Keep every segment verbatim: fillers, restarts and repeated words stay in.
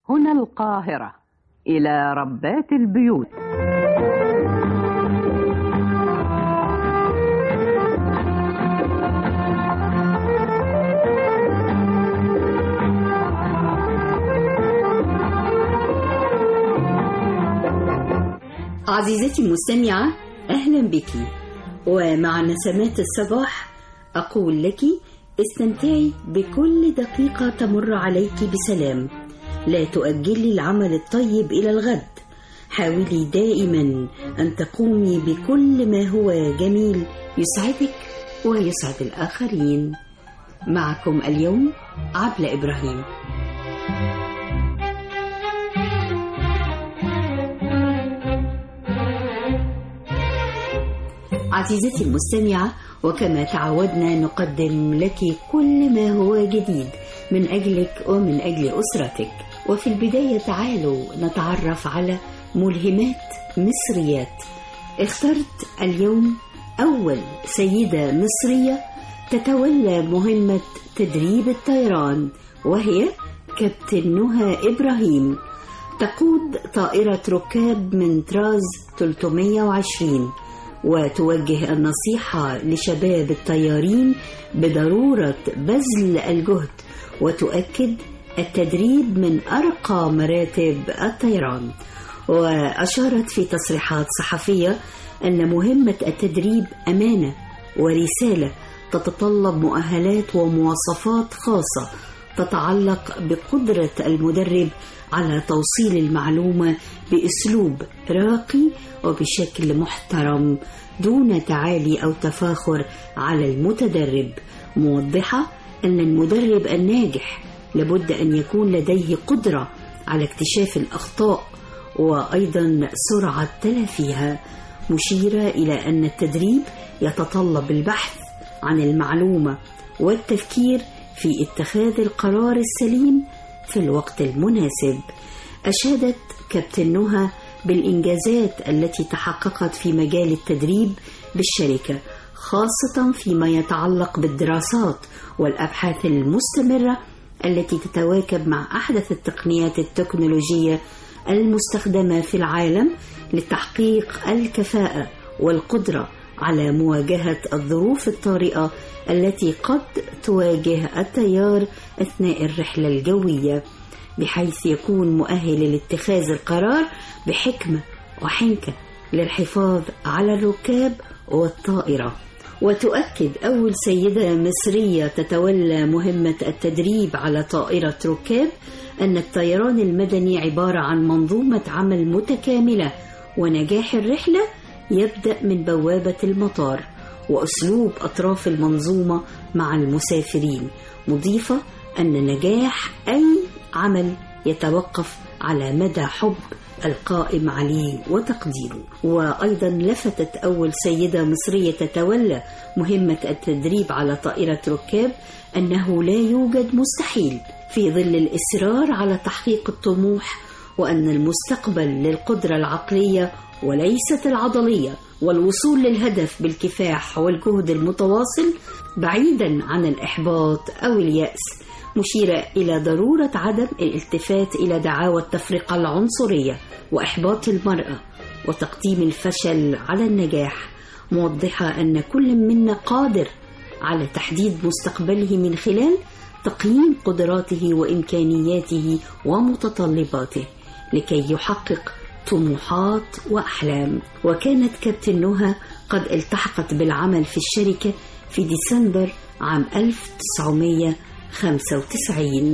هنا القاهرة، إلى ربات البيوت. عزيزتي المستمعة، أهلا بك، ومع نسمات الصباح أقول لك استمتعي بكل دقيقة تمر عليك بسلام. لا تؤجلي العمل الطيب إلى الغد، حاولي دائما أن تقومي بكل ما هو جميل يسعدك ويسعد الآخرين. معكم اليوم عبلة إبراهيم. عزيزتي المستمعة، وكما تعودنا نقدم لك كل ما هو جديد من أجلك ومن أجل أسرتك. وفي البداية تعالوا نتعرف على ملهمات مصريات. اخترت اليوم أول سيدة مصرية تتولى مهمة تدريب الطيران، وهي كابتن نهى إبراهيم. تقود طائرة ركاب من طراز ثلاثمائة وعشرين، وتوجه النصيحة لشباب الطيارين بضرورة بذل الجهد، وتؤكد التدريب من أرقى مراتب الطيران. وأشارت في تصريحات صحفية أن مهمة التدريب أمانة ورسالة تتطلب مؤهلات ومواصفات خاصة تتعلق بقدرة المدرب على توصيل المعلومة بأسلوب راقي وبشكل محترم دون تعالي أو تفاخر على المتدرب، موضحة أن المدرب الناجح لابد أن يكون لديه قدرة على اكتشاف الأخطاء وأيضا سرعة تلافيها، مشيرة إلى أن التدريب يتطلب البحث عن المعلومة والتفكير في اتخاذ القرار السليم في الوقت المناسب. أشادت كابتن نهى بالإنجازات التي تحققت في مجال التدريب بالشركة، خاصة فيما يتعلق بالدراسات والأبحاث المستمرة التي تتواكب مع أحدث التقنيات التكنولوجية المستخدمة في العالم لتحقيق الكفاءة والقدرة على مواجهة الظروف الطارئة التي قد تواجه الطيار أثناء الرحلة الجوية، بحيث يكون مؤهل لاتخاذ القرار بحكمة وحنكة للحفاظ على الركاب والطائرة. وتؤكد أول سيدة مصرية تتولى مهمة التدريب على طائرة ركاب أن الطيران المدني عبارة عن منظومة عمل متكاملة، ونجاح الرحلة يبدأ من بوابة المطار وأسلوب أطراف المنظومة مع المسافرين، مضيفة أن نجاح أي عمل يتوقف على مدى حب القائم عليه وتقديره. وأيضا لفتت أول سيدة مصرية تتولى مهمة التدريب على طائرة ركاب أنه لا يوجد مستحيل في ظل الإصرار على تحقيق الطموح، وأن المستقبل للقدرة العقلية وليست العضلية، والوصول للهدف بالكفاح والجهد المتواصل بعيدا عن الإحباط أو اليأس، مشيرة إلى ضرورة عدم الالتفات إلى دعاوى التفرقة العنصرية وإحباط المرأة وتقديم الفشل على النجاح، موضحة أن كل منا قادر على تحديد مستقبله من خلال تقييم قدراته وإمكانياته ومتطلباته لكي يحقق طموحات وأحلام. وكانت كابتن نهى قد التحقت بالعمل في الشركة في ديسمبر عام ألف وتسعمائة وخمسة وتسعين،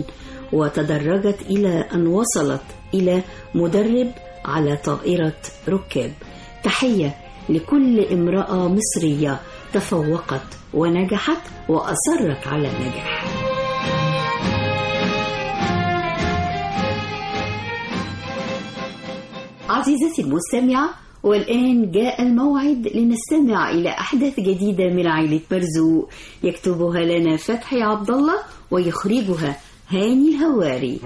وتدرجت إلى أن وصلت إلى مدرب على طائرة ركاب. تحية لكل امرأة مصرية تفوقت ونجحت وأصرت على النجاح. عزيزتي المستمعة، والآن جاء الموعد لنستمع إلى أحداث جديدة من عائلة مرزوق، يكتبها لنا فتحي عبد الله ويخرجها هاني الهواري.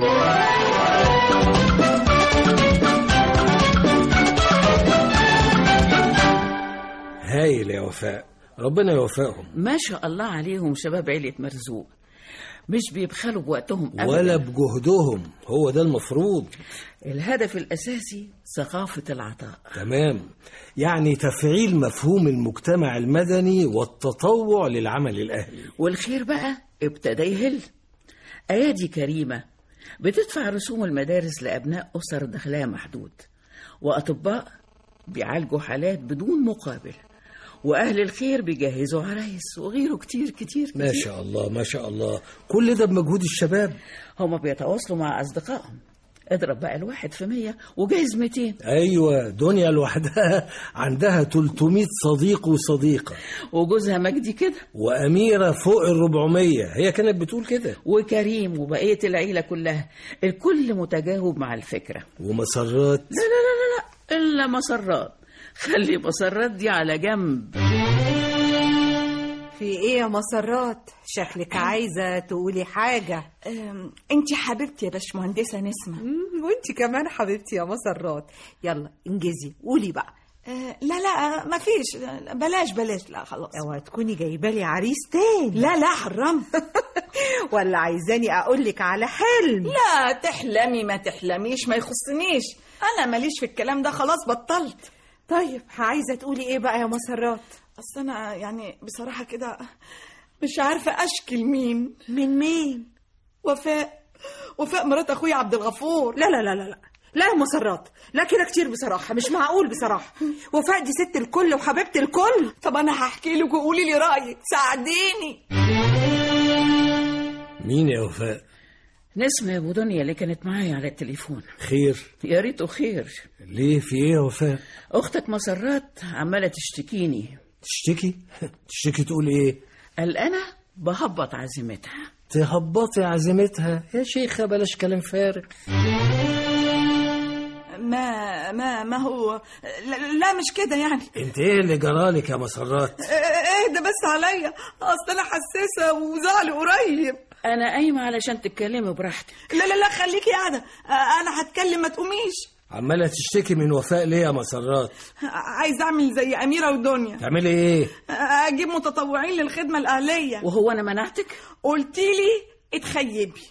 هايل يا وفاء، ربنا يوفقهم. ما شاء الله عليهم شباب عيلة مرزوق. مش بيبخلوا بوقتهم أبداً ولا بجهدهم، هو ده المفروض. الهدف الأساسي ثقافة العطاء. تمام، يعني تفعيل مفهوم المجتمع المدني والتطوع للعمل الأهلي. والخير بقى ابتدى يهل. أيادي كريمة بتدفع رسوم المدارس لأبناء أسر دخلها محدود، وأطباء بيعالجوا حالات بدون مقابل، وأهل الخير بيجهزوا عرايس، وغيره كتير كتير كتير. ما شاء الله ما شاء الله، كل ده بمجهود الشباب. هما بيتواصلوا مع أصدقائهم. اضرب بقى الواحد في مية وجايز ميتين. أيوة، دنيا لوحدها عندها تلتمية صديق وصديقة، وجوزها مجدي كده، وأميرة فوق الربعمية، هي كانت بتقول كده، وكريم وبقية العيلة كلها، الكل متجاوب مع الفكرة. ومسرات لا لا لا لا, لا. إلا مسرات، خلي مسرات دي على جنب. في ايه يا مسرات؟ شكلك عايزة تقولي حاجة. انتي حبيبتي يا باشمهندسة نسمة. وانتي كمان حبيبتي يا مسرات. يلا انجزي قولي بقى. أه لا لا مفيش، بلاش بلاش، لا خلاص. اوعى تكوني جايبالي عريس تاني. لا لا حرام. ولا عايزاني اقولك على حلم؟ لا تحلمي ما تحلميش، ما يخصنيش، انا ماليش في الكلام ده، خلاص بطلت. طيب عايزة تقولي ايه بقى يا مسرات؟ اصل انا يعني بصراحة كده مش عارفة اشكي لمين. من مين؟ وفاء، وفاء مرات اخويا عبد الغفور. لا لا لا لا لا لا يا مسرات، لا كده كتير بصراحة، مش معقول بصراحة. وفاء دي ست الكل وحبيبة الكل. طب انا هحكي لك وقولي لي رأيك، ساعديني. مين يا وفاء؟ نسمة يا ابو دنيا اللي كانت معايا على التليفون. خير؟ يا ريته خير. ليه، في ايه يا وفاء؟ اختك مسرات عمالة تشتكيني. تشتكي؟ تشتكي تقول ايه؟ قال انا بهبط عزيمتها. تهبطي عزيمتها يا شيخة، بلاش كلام فارغ. ما ما ما هو لا, لا مش كده يعني. انت ايه اللي جرالك يا مسرات؟ ايه ده بس عليا، اصل انا حساسه وزعلي قريب. انا قايمه علشان تتكلمي براحتك. لا لا لا خليكي قاعده، انا هتكلم ما تقوميش. عماله تشتكي من وفاء ليه يا مسرات؟ عايز اعمل زي اميره ودنيا. تعملي ايه؟ اجيب متطوعين للخدمه الاهليه. وهو انا منعتك؟ قلتي لي اتخيبي.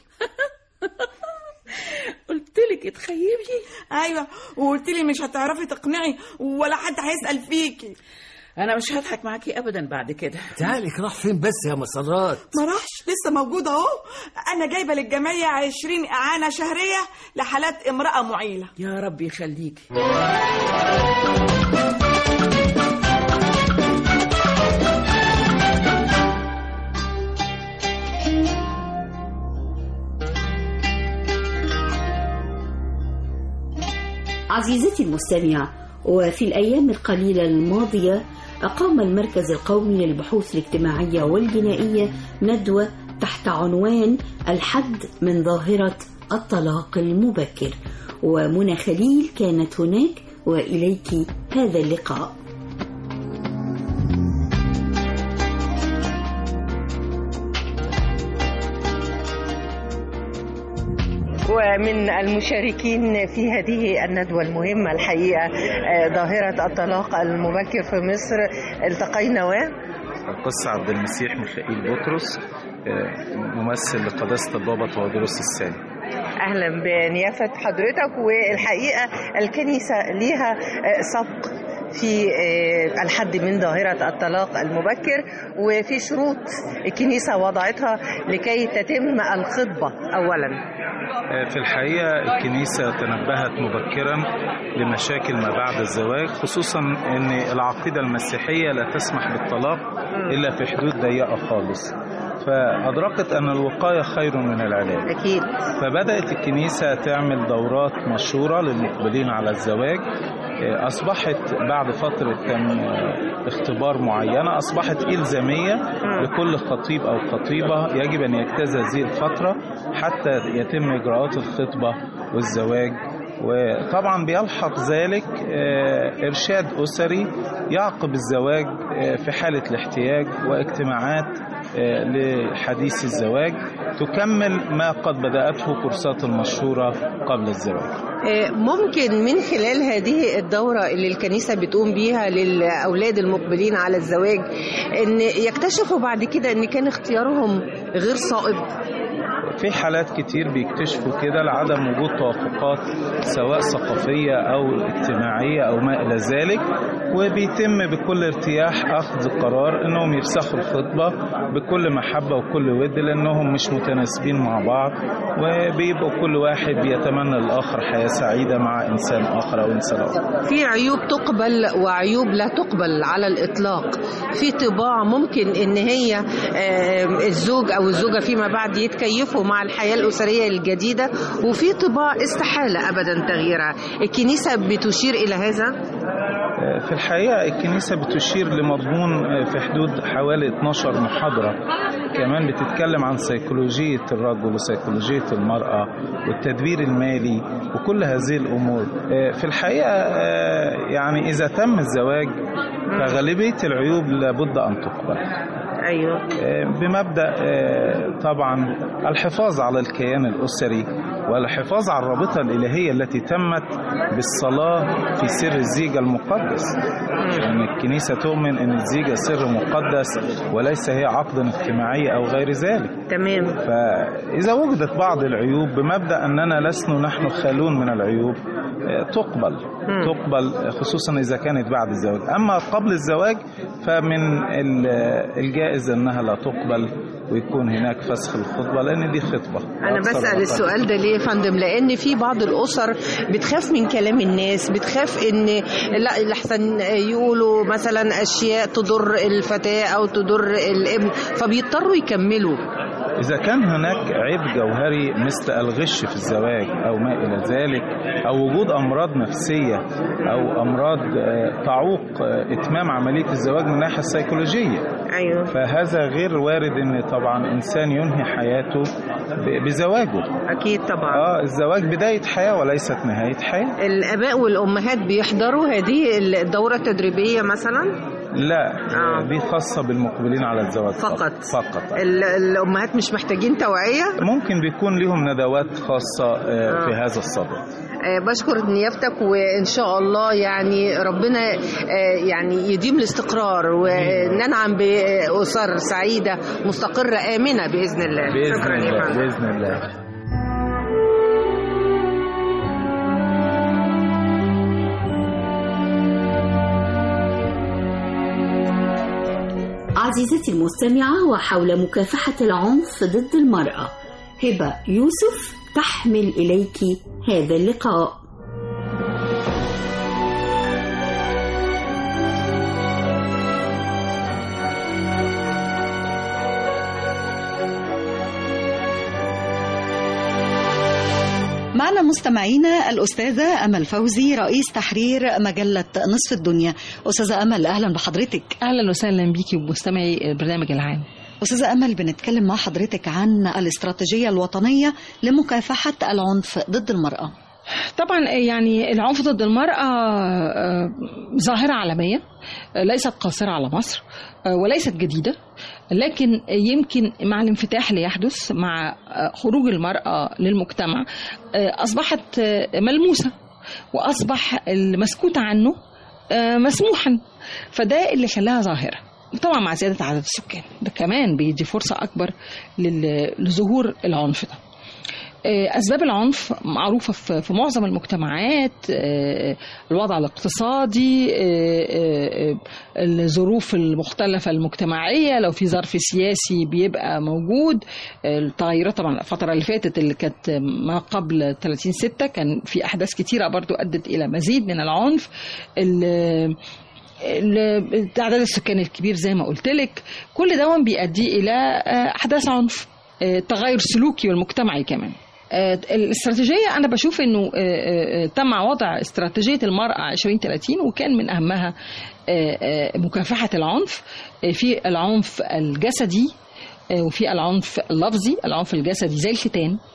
قلت لك اتخيبي؟ ايوه، وقلت لي مش هتعرفي تقنعي ولا حد هيسال فيكي. انا مش هضحك معاكي ابدا بعد كده. تعالك راح فين بس يا مسرات؟ ما راحش، لسه موجود اهو. انا جايبه للجمعيه عشرين اعانه شهريه لحالات امراه معيله. يا رب يخليكي. عزيزتي المستمعة، وفي الأيام القليلة الماضية أقام المركز القومي للبحوث الاجتماعية والجنائية ندوة تحت عنوان الحد من ظاهرة الطلاق المبكر، ومنى خليل كانت هناك، وإليك هذا اللقاء. ومن المشاركين في هذه الندوة المهمة الحقيقة ظاهرة الطلاق المبكر في مصر التقينا و القس عبد المسيح ميخائيل بطرس، ممثل لقداسة البابا تودروس الثاني. أهلا بنيافة حضرتك. والحقيقة الكنيسة ليها سبق في الحد من ظاهرة الطلاق المبكر، وفي شروط الكنيسة وضعتها لكي تتم الخطبة. أولا في الحقيقة الكنيسة تنبهت مبكرا لمشاكل ما بعد الزواج، خصوصا أن العقيدة المسيحية لا تسمح بالطلاق إلا في حدود ضيقة خالص، فأدركت أن الوقاية خير من العلاج. أكيد. فبدأت الكنيسة تعمل دورات مشهورة للمقبلين على الزواج. أصبحت بعد فترة كان اختبار معينة أصبحت إلزامية لكل خطيب أو خطيبة، يجب أن يجتاز هذه الفترة حتى يتم إجراءات الخطبة والزواج وطبعا بيلحق ذلك إرشاد أسري يعقب الزواج في حالة الاحتياج، واجتماعات لحديث الزواج تكمل ما قد بدأته كورسات المشورة قبل الزواج. ممكن من خلال هذه الدورة اللي الكنيسة بتقوم بيها للأولاد المقبلين على الزواج إن يكتشفوا بعد كده إن كان اختيارهم غير صائب؟ في حالات كتير بيكتشفوا كده لعدم وجود توافقات سواء ثقافية أو اجتماعية أو ما إلى ذلك، وبيتم بكل ارتياح أخذ قرار أنهم يفسخوا الخطبة بكل محبة وكل ود، لأنهم مش متناسبين مع بعض، وبيبقوا كل واحد بيتمنى الآخر حياة سعيدة مع إنسان آخر أو إنسان آخر. في عيوب تقبل وعيوب لا تقبل على الإطلاق. في طباع ممكن إن هي الزوج أو الزوجة فيما بعد يتكيفوا مع الحياة الأسرية الجديدة، وفي طباع استحالة أبدا تغييرها. الكنيسة بتشير إلى هذا؟ في الحقيقة الكنيسة بتشير لمضمون في حدود حوالي اثناشر محاضرة، كمان بتتكلم عن سيكولوجية الرجل وسيكولوجية المرأة والتدبير المالي وكل هذه الأمور. في الحقيقة يعني إذا تم الزواج فغالبية العيوب لابد أن تقبل. أيوة. بمبدأ طبعا الحفاظ على الكيان الأسري والحفاظ على الرابطة الإلهية التي تمت بالصلاة في سر الزيجة المقدس، لأن يعني الكنيسة تؤمن أن الزيجة سر مقدس وليس هي عقد اجتماعي أو غير ذلك. تمام. فإذا وجدت بعض العيوب بمبدأ أننا لسنا نحن خالون من العيوب تقبل م. تقبل خصوصا إذا كانت بعد الزواج. أما قبل الزواج فمن الجائز أنها لا تقبل ويكون هناك فسخ الخطبة، لأن دي خطبة. أنا بسأل السؤال ده ليه يا فندم؟ لأن في بعض الأسر بتخاف من كلام الناس، بتخاف إن لا لحسن يقولوا مثلا أشياء تضر الفتاة أو تضر الابن، فبيضطروا يكملوا. إذا كان هناك عيب جوهري مثل الغش في الزواج أو ما إلى ذلك، أو وجود أمراض نفسية أو أمراض تعوق إتمام عملية الزواج من الناحية السيكولوجية، أيوة. فهذا غير وارد إن طبعا إنسان ينهي حياته بزواجه. أكيد طبعا. آه الزواج بداية حياة وليست نهاية حياة. الآباء والأمهات بيحضروا هذه الدورة التدريبية مثلا؟ لا آه. دي خاصة بالمقبلين على الزواج فقط. فقط. الأمهات مش محتاجين توعية؟ ممكن بيكون لهم ندوات خاصة آه. في هذا الصدد. بشكر نيافتك، وإن شاء الله يعني ربنا يعني يديم الاستقرار وننعم بأسر سعيدة مستقرة آمنة بإذن الله. بإذن شكرا الله. يا فندم. بإذن الله. عزيزتي المستمعة، وحول مكافحة العنف ضد المرأة، هبة يوسف تحمل إليك هذا اللقاء. معنا مستمعينا الأستاذة أمل فوزي، رئيس تحرير مجلة نصف الدنيا. أستاذة أمل أهلا بحضرتك. أهلا وسهلا بيكي ومستمعي البرنامج العام. أستاذة أمل، بنتكلم مع حضرتك عن الاستراتيجية الوطنية لمكافحة العنف ضد المرأة. طبعا يعني العنف ضد المرأة ظاهرة عالمية ليست قاصرة على مصر وليست جديدة، لكن يمكن مع الانفتاح اللي يحدث مع خروج المرأة للمجتمع أصبحت ملموسة، وأصبح المسكوت عنه مسموحا، فده اللي خلاها ظاهرة. طبعا مع زيادة عدد السكان ده كمان بيدي فرصة أكبر لظهور العنف ده. أسباب العنف معروفة في معظم المجتمعات، الوضع الاقتصادي، الظروف المختلفة المجتمعية، لو في ظرف سياسي بيبقى موجود، التغيرات. طبعا الفترة اللي فاتت اللي كانت ما قبل ثلاثين ستة كان في أحداث كتيرة برضو أدت إلى مزيد من العنف. تعداد السكان الكبير زي ما قلت لك، كل ده بيؤدي إلى أحداث عنف، تغير سلوكي والمجتمعي كمان. الاستراتيجية أنا بشوف أنه تم وضع استراتيجية المرأة عشرين ثلاثين، وكان من أهمها مكافحة العنف. في العنف الجسدي وفي العنف اللفظي. العنف الجسدي زي الختان،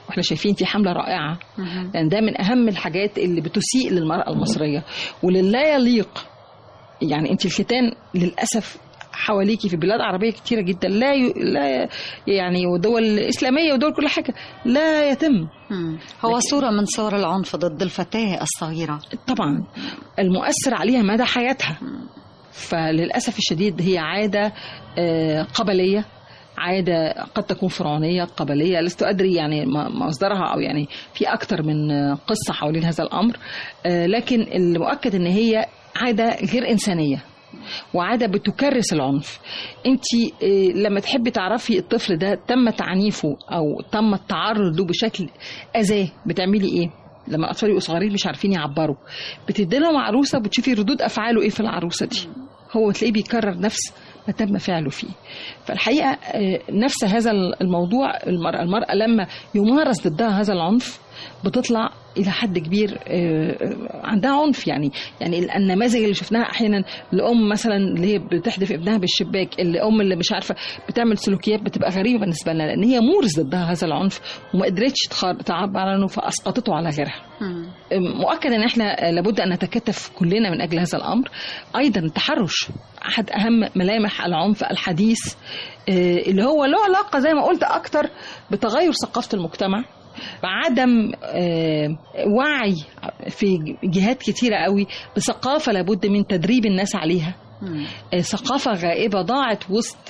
واحنا شايفين في حملة رائعة، لأن ده من أهم الحاجات اللي بتسيء للمرأة المصرية وللا يليق. يعني أنت الختان للأسف حواليكي في بلاد عربية كتيرة جدا لا ي... لا يعني ودول إسلامية ودول كل حاجة لا يتم. هو صورة من صور العنف ضد الفتاة الصغيرة طبعا المؤثر عليها مدى حياتها. فللأسف الشديد هي عادة قبلية، عادة قد تكون فرعونية قبلية، لست أدري يعني مصدرها أو يعني في أكتر من قصة حوالين هذا الأمر، لكن المؤكد أن هي عادة غير إنسانية وعادة بتكرس العنف. انت لما تحبي تعرفي الطفل ده تم تعنيفه او تم التعرض له بشكل اذاه بتعملي ايه؟ لما الاطفال يبقوا صغيرين مش عارفين يعبروا، بتدي لهم عروسه بتشوفي ردود افعاله ايه في العروسه دي، هو تلاقيه بيكرر نفس ما تم فعله فيه. فالحقيقه نفس هذا الموضوع المراه المراه لما يمارس ضدها هذا العنف بتطلع الى حد كبير عندها عنف. يعني يعني النماذج اللي شفناها احيانا الام مثلا اللي هي بتحدف ابنها بالشباك، الام اللي مش عارفه بتعمل سلوكيات بتبقى غريبه بالنسبه لنا لان هي مورس ضدها هذا العنف وما قدرتش تعبر عنه فاسقطته على غيرها. مؤكد ان احنا لابد ان نتكاتف كلنا من اجل هذا الامر. ايضا التحرش احد اهم ملامح العنف الحديث اللي هو له علاقه زي ما قلت اكتر بتغير ثقافه المجتمع، بعدم وعي في جهات كتيرة قوي بثقافة لابد من تدريب الناس عليها. ثقافة غائبة ضاعت وسط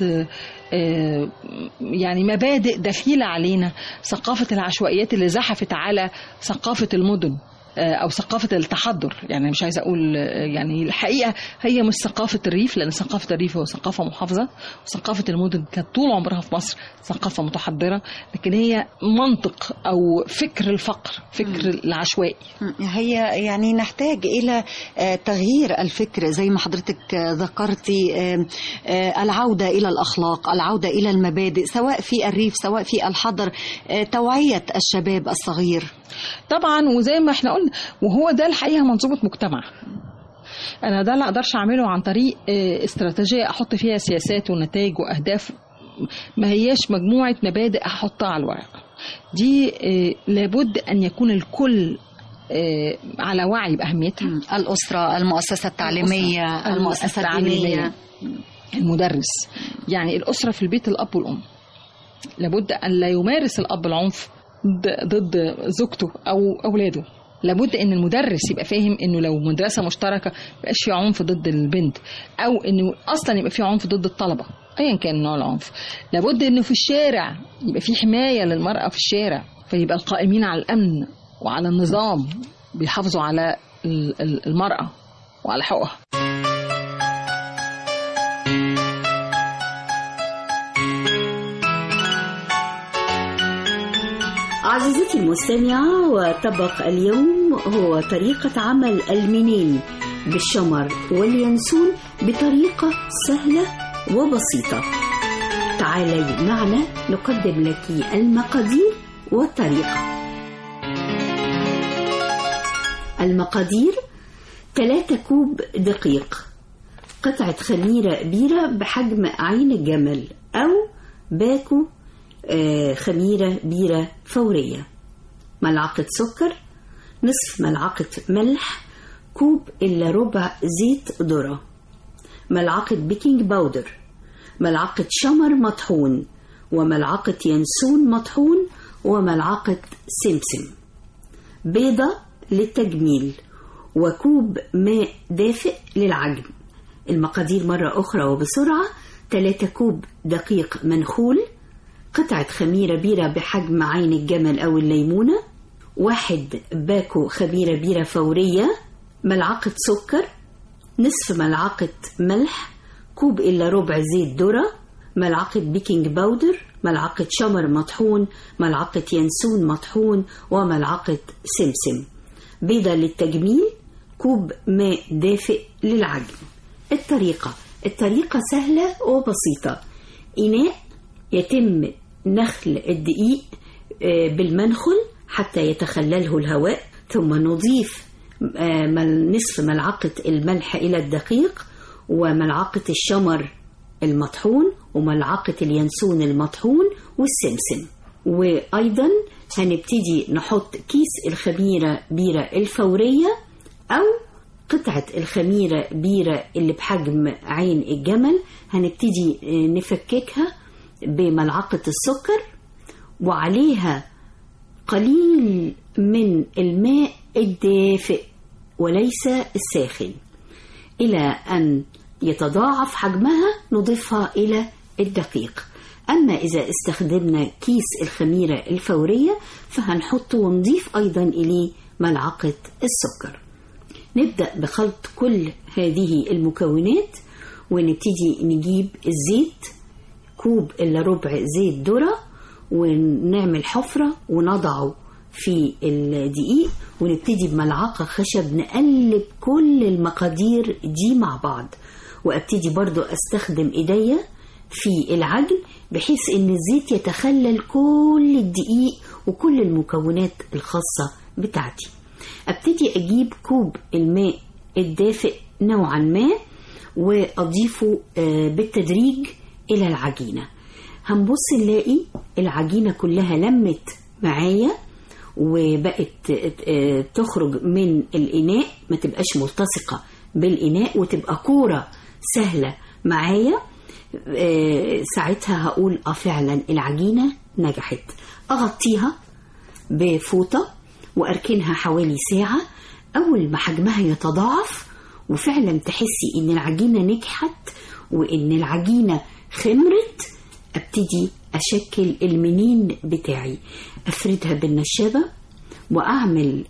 يعني مبادئ دخيلة علينا، ثقافة العشوائيات اللي زحفت على ثقافة المدن أو ثقافة التحضر. يعني مش عايزة أقول يعني الحقيقة هي مش ثقافة الريف، لأن ثقافة الريف هو ثقافة محافظة، وثقافة المدن كانت طول عمرها في مصر ثقافة متحضرة، لكن هي منطق أو فكر الفقر، فكر العشوائي. هي يعني نحتاج إلى تغيير الفكر زي ما حضرتك ذكرتي، العودة إلى الأخلاق، العودة إلى المبادئ سواء في الريف سواء في الحضر، توعية الشباب الصغير. طبعا وزي ما احنا قلنا وهو ده الحقيقة منظومة مجتمع. انا ده لا اقدرش اعمله عن طريق استراتيجية احط فيها سياسات ونتائج واهداف، ما هياش مجموعة مبادئ احطها على الورق. دي لابد ان يكون الكل على وعي باهميتها. الاسرة، المؤسسة التعليمية، المؤسسة الدينية، المدرس. يعني الاسرة في البيت الاب والام لابد ان لا يمارس الاب العنف ضد زوجته او اولاده. لابد ان المدرس يبقى فاهم انه لو مدرسه مشتركه مبقاش في عنف ضد البنت، او انه اصلا يبقى في عنف ضد الطلبه ايا كان نوع العنف. لابد انه في الشارع يبقى في حمايه للمراه في الشارع، فيبقى القائمين على الامن وعلى النظام بيحافظوا على المراه وعلى حقوقها. عزيزتي المستمعة، وطبق اليوم هو طريقة عمل المنين بالشمر واليانسون بطريقة سهلة وبسيطة. تعالي معنا نقدم لك المقادير والطريقة. المقادير: ثلاثة كوب دقيق، قطعة خميرة بيرة بحجم عين الجمل أو باكو خميرة بيرة فورية، ملعقة سكر، نصف ملعقة ملح، كوب إلا ربع زيت ذرة، ملعقة بيكنج باودر، ملعقة شمر مطحون، وملعقة ينسون مطحون، وملعقة سمسم، بيضة للتجميل، وكوب ماء دافئ للعجن. المقادير مرة أخرى وبسرعة: ثلاثة كوب دقيق منخول، قطعة خميرة بيرة بحجم عين الجمل أو الليمونة، واحد باكو خميرة بيرة فورية، ملعقة سكر، نصف ملعقة ملح، كوب إلا ربع زيت ذرة، ملعقة بيكنج باودر، ملعقة شمر مطحون، ملعقة ينسون مطحون، وملعقة سمسم، بيضة للتجميل، كوب ماء دافئ للعجن. الطريقة الطريقة سهلة وبسيطة. إناء يتم نخل الدقيق بالمنخل حتى يتخلله الهواء، ثم نضيف نصف ملعقة الملح إلى الدقيق، وملعقة الشمر المطحون، وملعقة اليانسون المطحون، والسمسم، وأيضا هنبتدي نحط كيس الخميرة بيرة الفورية أو قطعة الخميرة بيرة اللي بحجم عين الجمل، هنبتدي نفككها بملعقة السكر وعليها قليل من الماء الدافئ وليس الساخن، إلى أن يتضاعف حجمها نضيفها إلى الدقيق. أما إذا استخدمنا كيس الخميرة الفورية فهنحط ونضيف أيضا إليه ملعقة السكر. نبدأ بخلط كل هذه المكونات ونبتدي نجيب الزيت، كوب إلا ربع زيت ذرة، ونعمل حفرة ونضعه في الدقيق، ونبتدي بملعقة خشب نقلب كل المقادير دي مع بعض، وابتدي برضو استخدم ايديا في العجن بحيث ان الزيت يتخلل كل الدقيق وكل المكونات الخاصة بتاعتي. ابتدي اجيب كوب الماء الدافئ نوعا ما واضيفه بالتدريج الى العجينة. هنبص نلاقي العجينة كلها لمت معايا وبقت تخرج من الإناء، ما تبقاش ملتصقة بالإناء وتبقى كورة سهلة معايا. ساعتها هقول اه فعلا العجينة نجحت. اغطيها بفوطة واركنها حوالي ساعة. اول ما حجمها يتضاعف وفعلا تحسي ان العجينة نجحت وان العجينة خمرت، ابتدي اشكل المنين بتاعي، افردها بالنشابة واعمل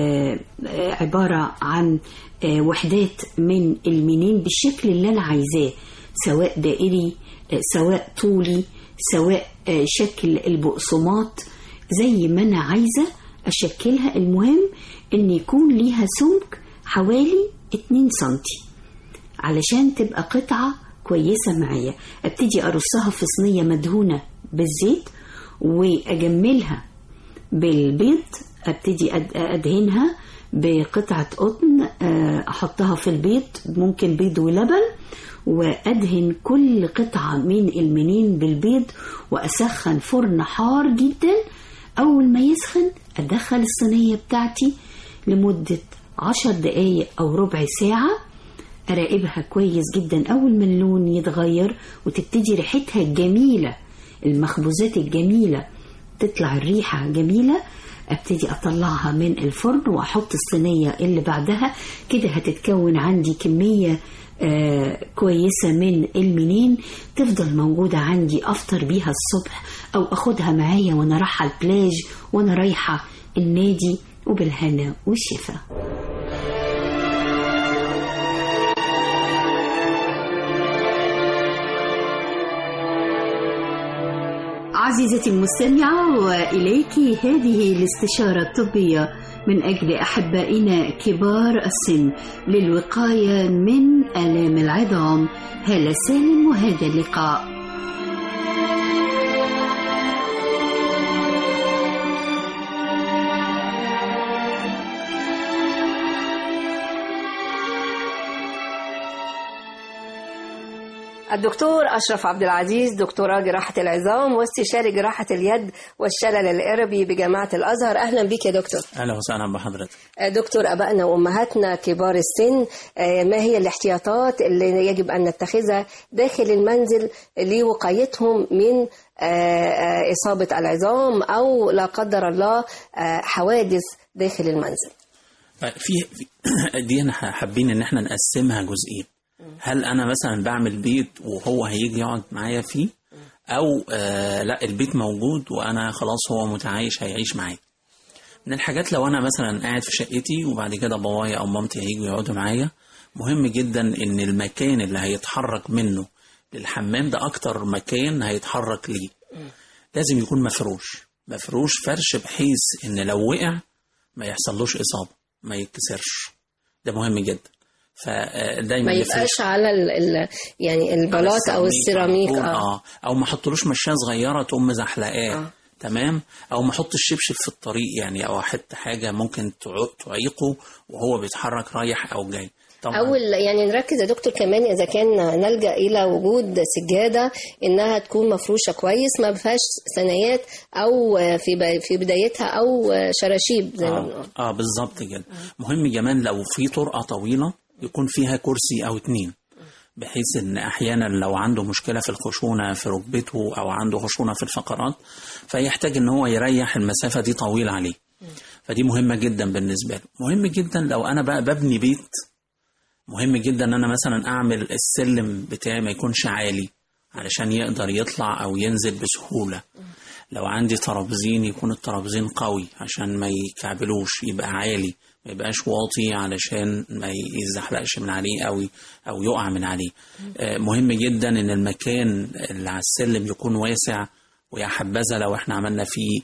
عبارة عن وحدات من المنين بالشكل اللي انا عايزاه، سواء دائري سواء طولي سواء شكل البقسماط، زي ما انا عايزة اشكلها. المهم ان يكون ليها سمك حوالي اتنين سنتي علشان تبقى قطعة كويسة معايا. ابتدي ارصها في صينية مدهونة بالزيت واجملها بالبيض، ابتدي ادهنها بقطعة قطن احطها في البيض، ممكن بيض ولبن، وادهن كل قطعة من المنين بالبيض واسخن فرن حار جدا. اول ما يسخن ادخل الصينية بتاعتي لمدة عشر دقايق او ربع ساعة، اراقبها كويس جدا. اول ما اللون يتغير وتبتدي ريحتها الجميلة، المخبوزات الجميلة تطلع الريحة جميلة، ابتدي اطلعها من الفرن واحط الصينية اللي بعدها. كده هتتكون عندي كمية آه كويسة من المنين تفضل موجودة عندي افطر بيها الصبح او اخدها معايا وانا رايحة البلاج وانا رايحة النادي، وبالهنا والشفا. عزيزتي المستمعة، وإليك هذه الاستشارة الطبية من أجل أحبائنا كبار السن للوقاية من آلام العظام. هالة سالم وهذا اللقاء. الدكتور أشرف عبد العزيز، دكتوراه جراحة العظام واستشاري جراحة اليد والشلل الإربي بجامعة الأزهر. أهلا بك يا دكتور. أهلا وسهلا بحضرتك. دكتور، أبائنا وأمهاتنا كبار السن، ما هي الاحتياطات اللي يجب أن نتخذها داخل المنزل لوقايتهم من إصابة العظام أو لا قدر الله حوادث داخل المنزل؟ في دي احنا حابين ان احنا نقسمها جزئين. هل انا مثلا بعمل بيت وهو هيجي يقعد معايا فيه، او آه لا البيت موجود وانا خلاص هو متعايش هيعيش معايا. من الحاجات لو انا مثلا قاعد في شقتي وبعد كده بابايا او مامتي هيجوا يقعدوا معايا، مهم جدا ان المكان اللي هيتحرك منه للحمام ده اكتر مكان هيتحرك ليه لازم يكون مفروش مفروش فرش، بحيث ان لو وقع ما يحصلوش اصابة، ما يتكسرش. ده مهم جدا. فدايما ما يبقاش على ال ال يعني البلاط او السيراميك اه او ما حطلوش مشاه صغيره تقوم مزحلقاه. آه. تمام، او ما احط الشبشب في الطريق يعني، او احط حاجه ممكن تعيقه وهو بيتحرك رايح او جاي. طبعا أول يعني نركز يا دكتور كمان إذا كان نلجأ إلى وجود سجادة إنها تكون مفروشة كويس ما فيهاش ثنايات أو في في بدايتها أو شراشيب زي ما بنقول. اه, آه بالظبط كده. مهم كمان لو في طرقة طويلة يكون فيها كرسي أو اتنين، بحيث إن أحيانا لو عنده مشكلة في الخشونة في ركبته أو عنده خشونة في الفقرات فيحتاج إن هو يريح المسافة دي طويلة عليه. فدي مهمة جدا بالنسبة له. مهم جدا لو أنا بقى ببني بيت، مهم جدا ان انا مثلا اعمل السلم بتاعي ما يكونش عالي علشان يقدر يطلع او ينزل بسهولة. لو عندي ترابزين يكون الترابزين قوي عشان ما يكعبلوش، يبقى عالي ما يبقاش واطي علشان ما يزحلقش من عليه او او يقع من عليه. مهم جدا ان المكان اللي على السلم يكون واسع، ويا حبذا لو احنا عملنا فيه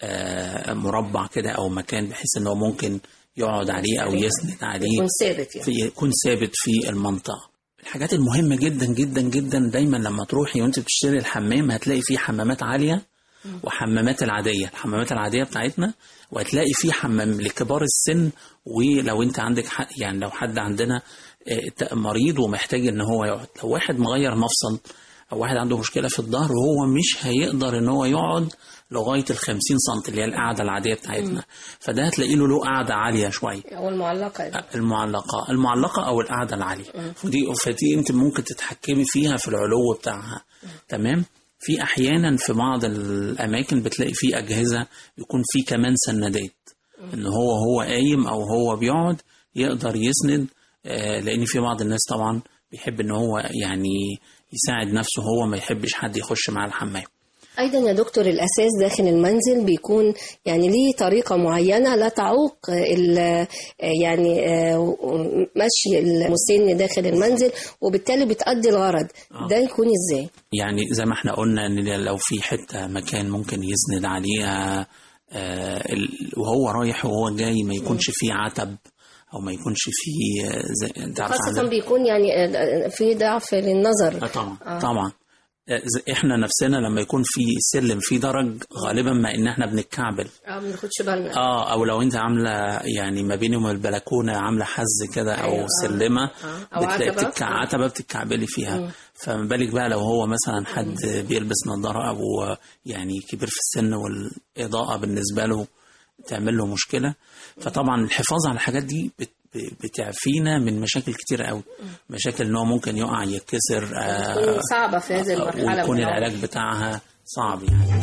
مربع كده او مكان بحيث ان هو ممكن يقعد عليه او يسند عليه، يكون ثابت يعني. في يكون ثابت في المنطقه. الحاجات المهمه جدا جدا جدا دايما لما تروحي وانت بتشتري الحمام هتلاقي فيه حمامات عاليه وحمامات العاديه، الحمامات العاديه بتاعتنا، وهتلاقي فيه حمام لكبار السن. ولو انت عندك حق يعني لو حد عندنا مريض ومحتاج ان هو يقعد، لو واحد مغير مفصل او واحد عنده مشكله في الظهر وهو مش هيقدر ان هو يقعد لغايه الخمسين سنتي اللي هي القعده العاديه بتاعتنا، فده هتلاقي له له قعده عاليه شويه، او المعلقه دي. المعلقه المعلقه او القعده العاليه، ودي فدي انت ممكن تتحكمي فيها في العلو بتاعها. تمام. في احيانا في بعض الاماكن بتلاقي فيه اجهزه يكون فيه كمان سندات، ان هو هو قايم او هو بيقعد يقدر يسند، لان في بعض الناس طبعا بيحب ان هو يعني يساعد نفسه، هو ما يحبش حد يخش مع الحمام. أيضا يا دكتور الأساس داخل المنزل بيكون يعني ليه طريقة معينة لا تعوق يعني مشي المسن داخل المنزل، وبالتالي بتأدي الغرض. ده يكون إزاي؟ يعني زي ما احنا قلنا ان لو في حتة مكان ممكن يسند عليها وهو رايح وهو جاي ما يكونش فيه عتب او ما يكونش فيه زي خاصة بيكون يعني في ضعف للنظر. آه طبعا آه. طبعا احنا نفسنا لما يكون في سلم في درج غالبا ما ان احنا بنتكعبل اه ما بناخدش بالنا اه او لو انت عامله يعني ما بيني وما البلكونه عامله حز كده او أيوة. سلمه آه. بتلاقي بتتك... عتبه بتتكعبلي فيها. فما بالك بقى لو هو مثلا حد مم. بيلبس نظاره او يعني كبير في السن والاضاءه بالنسبه له تعمل له مشكله. فطبعا الحفاظ على الحاجات دي بت... بتعفينا من مشاكل كتير قوي، مشاكل ان هو ممكن يقع يتكسر آه صعبة في هذه المرحلة ويكون العلاج بتاعها صعب يعني.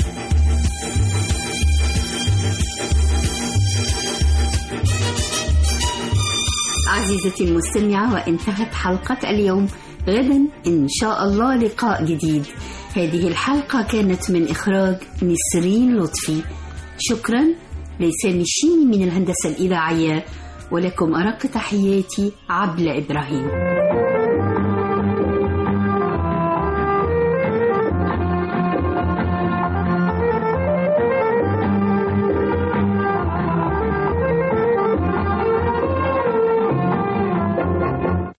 عزيزتي المستمعة، وانتهت حلقة اليوم. غدا إن شاء الله لقاء جديد. هذه الحلقة كانت من إخراج نسرين لطفي. شكرا لسامي الشيمي من الهندسة الإذاعية، ولكم أرق تحياتي عبلة إبراهيم.